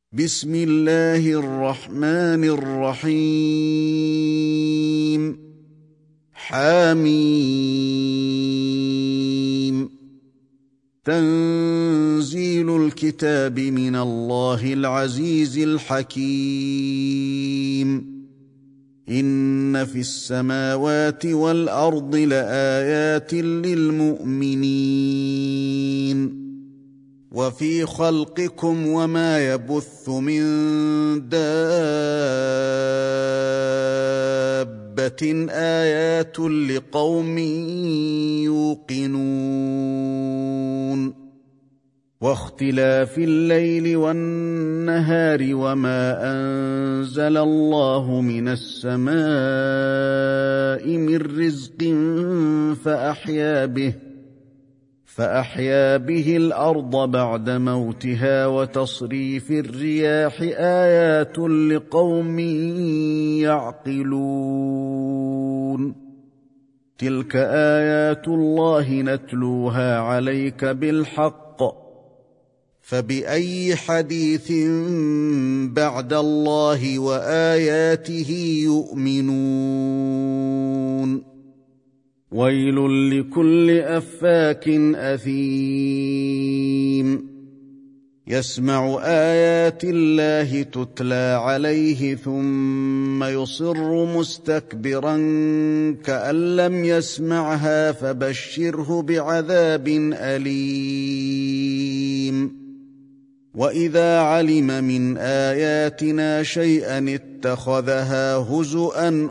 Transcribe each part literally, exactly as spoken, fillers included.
بسم الله الرحمن الرحيم حميم تنزيل الكتاب من الله العزيز الحكيم إن في السماوات والأرض لآيات للمؤمنين وفي خلقكم وما يبث من دابة آيات لقوم يوقنون واختلاف الليل والنهار وما أنزل الله من السماء من رزق فأحيا به فأحيا به الأرض بعد موتها وتصريف الرياح آيات لقوم يعقلون تلك آيات الله نتلوها عليك بالحق فبأي حديث بعد الله وآياته يؤمنون ويل لكل أفاك أثيم يسمع آيات الله تتلى عليه ثم يصر مستكبرا كأن لم يسمعها فبشره بعذاب أليم وإذا علم من آياتنا شيئا اتخذها هزؤا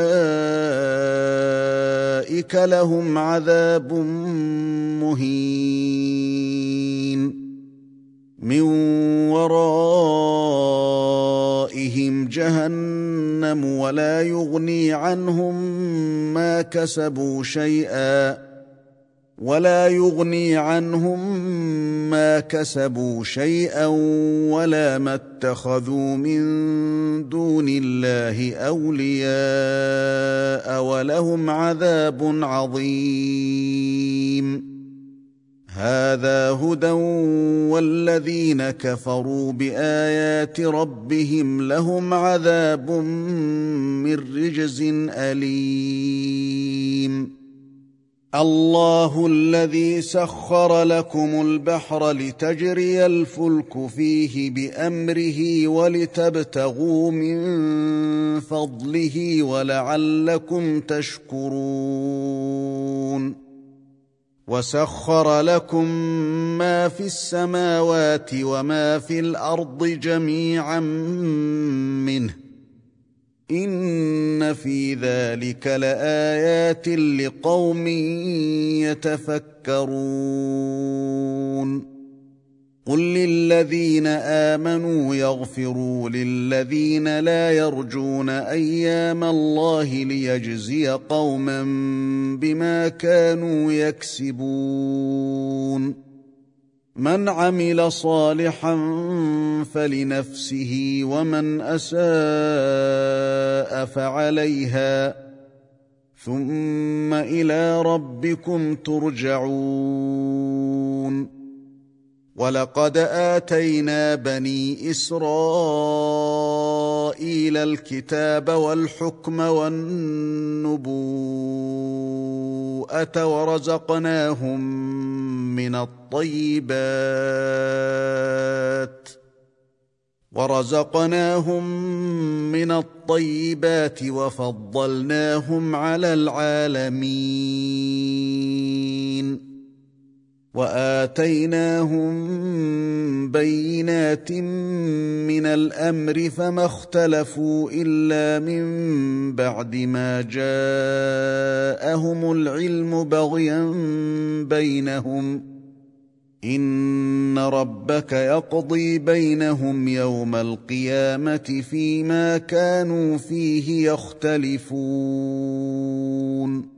أولئك لهم عذاب مهين من ورائهم جهنم ولا يغني عنهم ما كسبوا شيئا ولا يغني عنهم ما كسبوا شيئا ولا ما اتخذوا من دون الله أولياء ولهم عذاب عظيم هذا هدى والذين كفروا بآيات ربهم لهم عذاب من رجز أليم الله الذي سخر لكم البحر لتجري الفلك فيه بأمره ولتبتغوا من فضله ولعلكم تشكرون وسخر لكم ما في السماوات وما في الأرض جميعا منه إن في ذلك لآيات لقوم يتفكرون قل للذين آمنوا يغفروا للذين لا يرجون أيام الله ليجزي قوما بما كانوا يكسبون من عمل صالحا فلنفسه ومن أساء فعليها ثم إلى ربكم ترجعون ولقد آتينا بني إسرائيل الكتاب والحكم والنبوءة ورزقناهم من الطيبات ورزقناهم من الطيبات وفضلناهم على العالمين وآتيناهم بينات من الأمر فما اختلفوا إلا من بعد ما جاءهم العلم بغيا بينهم إن ربك يقضي بينهم يوم القيامة فيما كانوا فيه يختلفون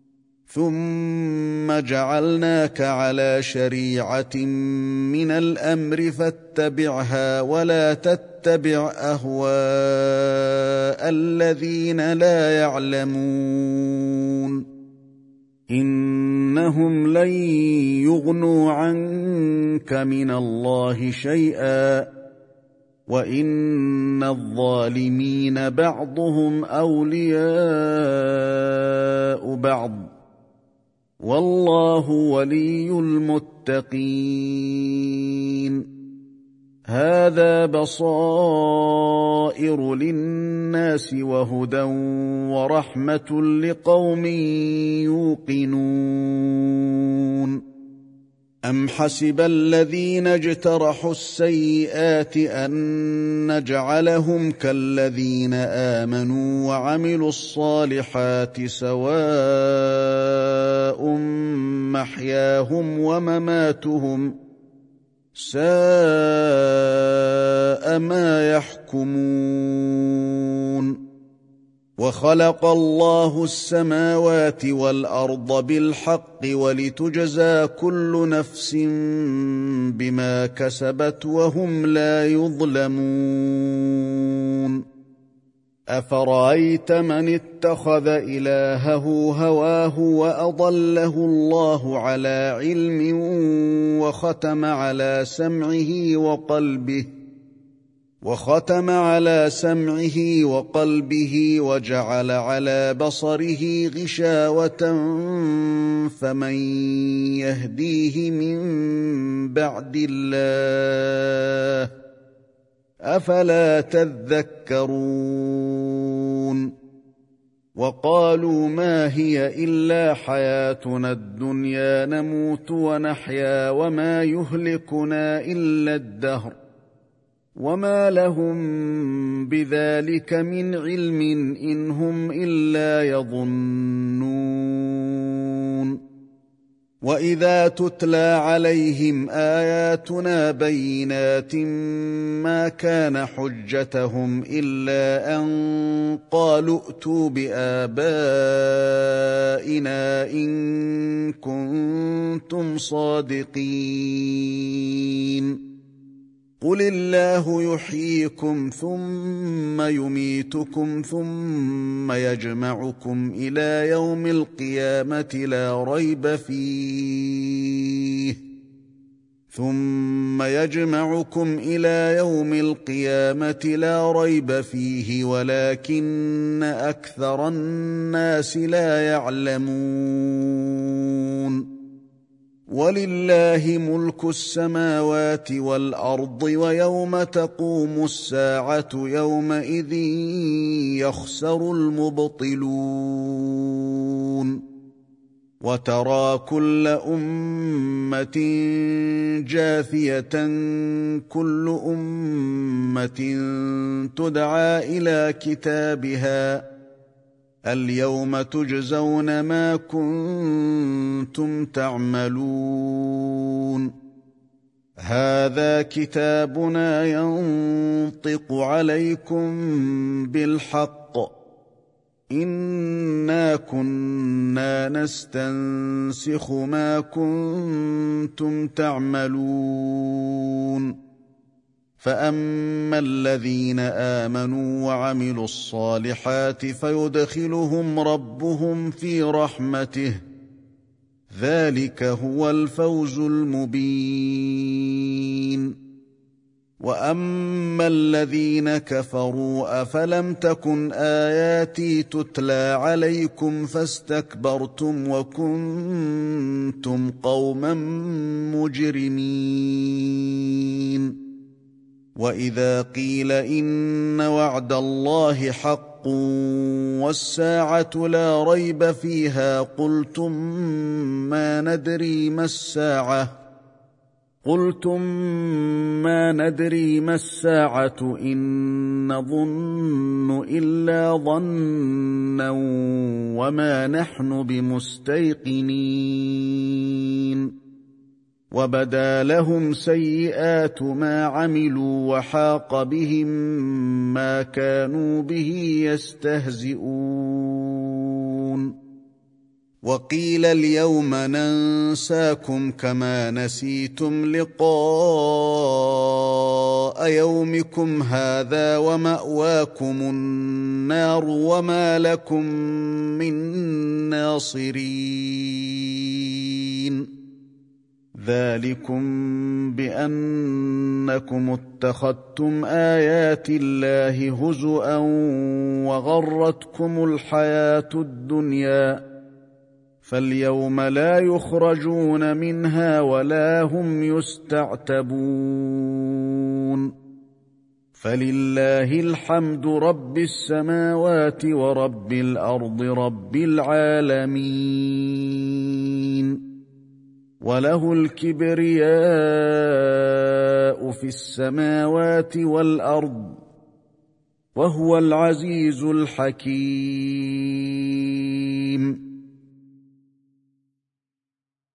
ثم جعلناك على شريعة من الأمر فاتبعها ولا تتبع أهواء الذين لا يعلمون إنهم لن يغنوا عنك من الله شيئا وإن الظالمين بعضهم أولياء بعض والله ولي المتقين هذا بصائر للناس وهدى ورحمة لقوم يوقنون أم حسب الذين اجترحوا السيئات أن نجعلهم كالذين آمنوا وعملوا الصالحات سواء محياهم ومماتهم ساء ما يحكمون وخلق الله السماوات والأرض بالحق ولتجزى كل نفس بما كسبت وهم لا يظلمون أفرأيت من اتخذ إلهه هواه وأضله الله على علم وختم على سمعه وقلبه وختم على سمعه وقلبه وجعل على بصره غشاوة فمن يهديه من بعد الله أفلا تذكرون وقالوا ما هي إلا حياتنا الدنيا نموت ونحيا وما يهلكنا إلا الدهر وما لهم بذلك من علم إن هم إلا يظنون وإذا تتلى عليهم آياتنا بينات ما كان حجتهم إلا أن قالوا ائتوا بآبائنا إن كنتم صادقين قل الله يحييكم ثم يميتكم ثم يجمعكم إلى يوم القيامة لا ريب فيه ثم يجمعكم إلى يوم القيامة لا ريب فيه ولكن أكثر الناس لا يعلمون ولله ملك السماوات والأرض ويوم تقوم الساعة يومئذ يخسر المبطلون وترى كل أمة جاثية كل أمة تدعى إلى كتابها اليوم تجزون ما كنتم تعملون هذا كتابنا ينطق عليكم بالحق إنا كنا نستنسخ ما كنتم تعملون فأما الذين آمنوا وعملوا الصالحات فيدخلهم ربهم في رحمته ذلك هو الفوز المبين وأما الذين كفروا أفلم تكن آياتي تتلى عليكم فاستكبرتم وكنتم قوما مجرمين وإذا قيل إن وعد الله حق والساعة لا ريب فيها قلتم ما ندري ما الساعة قلتم ما ندري ما الساعة إن نظن إلا ظنا وما نحن بمستيقنين وبدا لهم سيئات ما عملوا وحاق بهم ما كانوا به يستهزئون وقيل اليوم ننساكم كما نسيتم لقاء يومكم هذا ومأواكم النار وما لكم من ناصرين ذلكم بأنكم اتخذتم آيات الله هزؤا وغرتكم الحياة الدنيا فاليوم لا يخرجون منها ولا هم يستعتبون فلله الحمد رب السماوات ورب الأرض رب العالمين وله الكبرياء في السماوات والأرض وهو العزيز الحكيم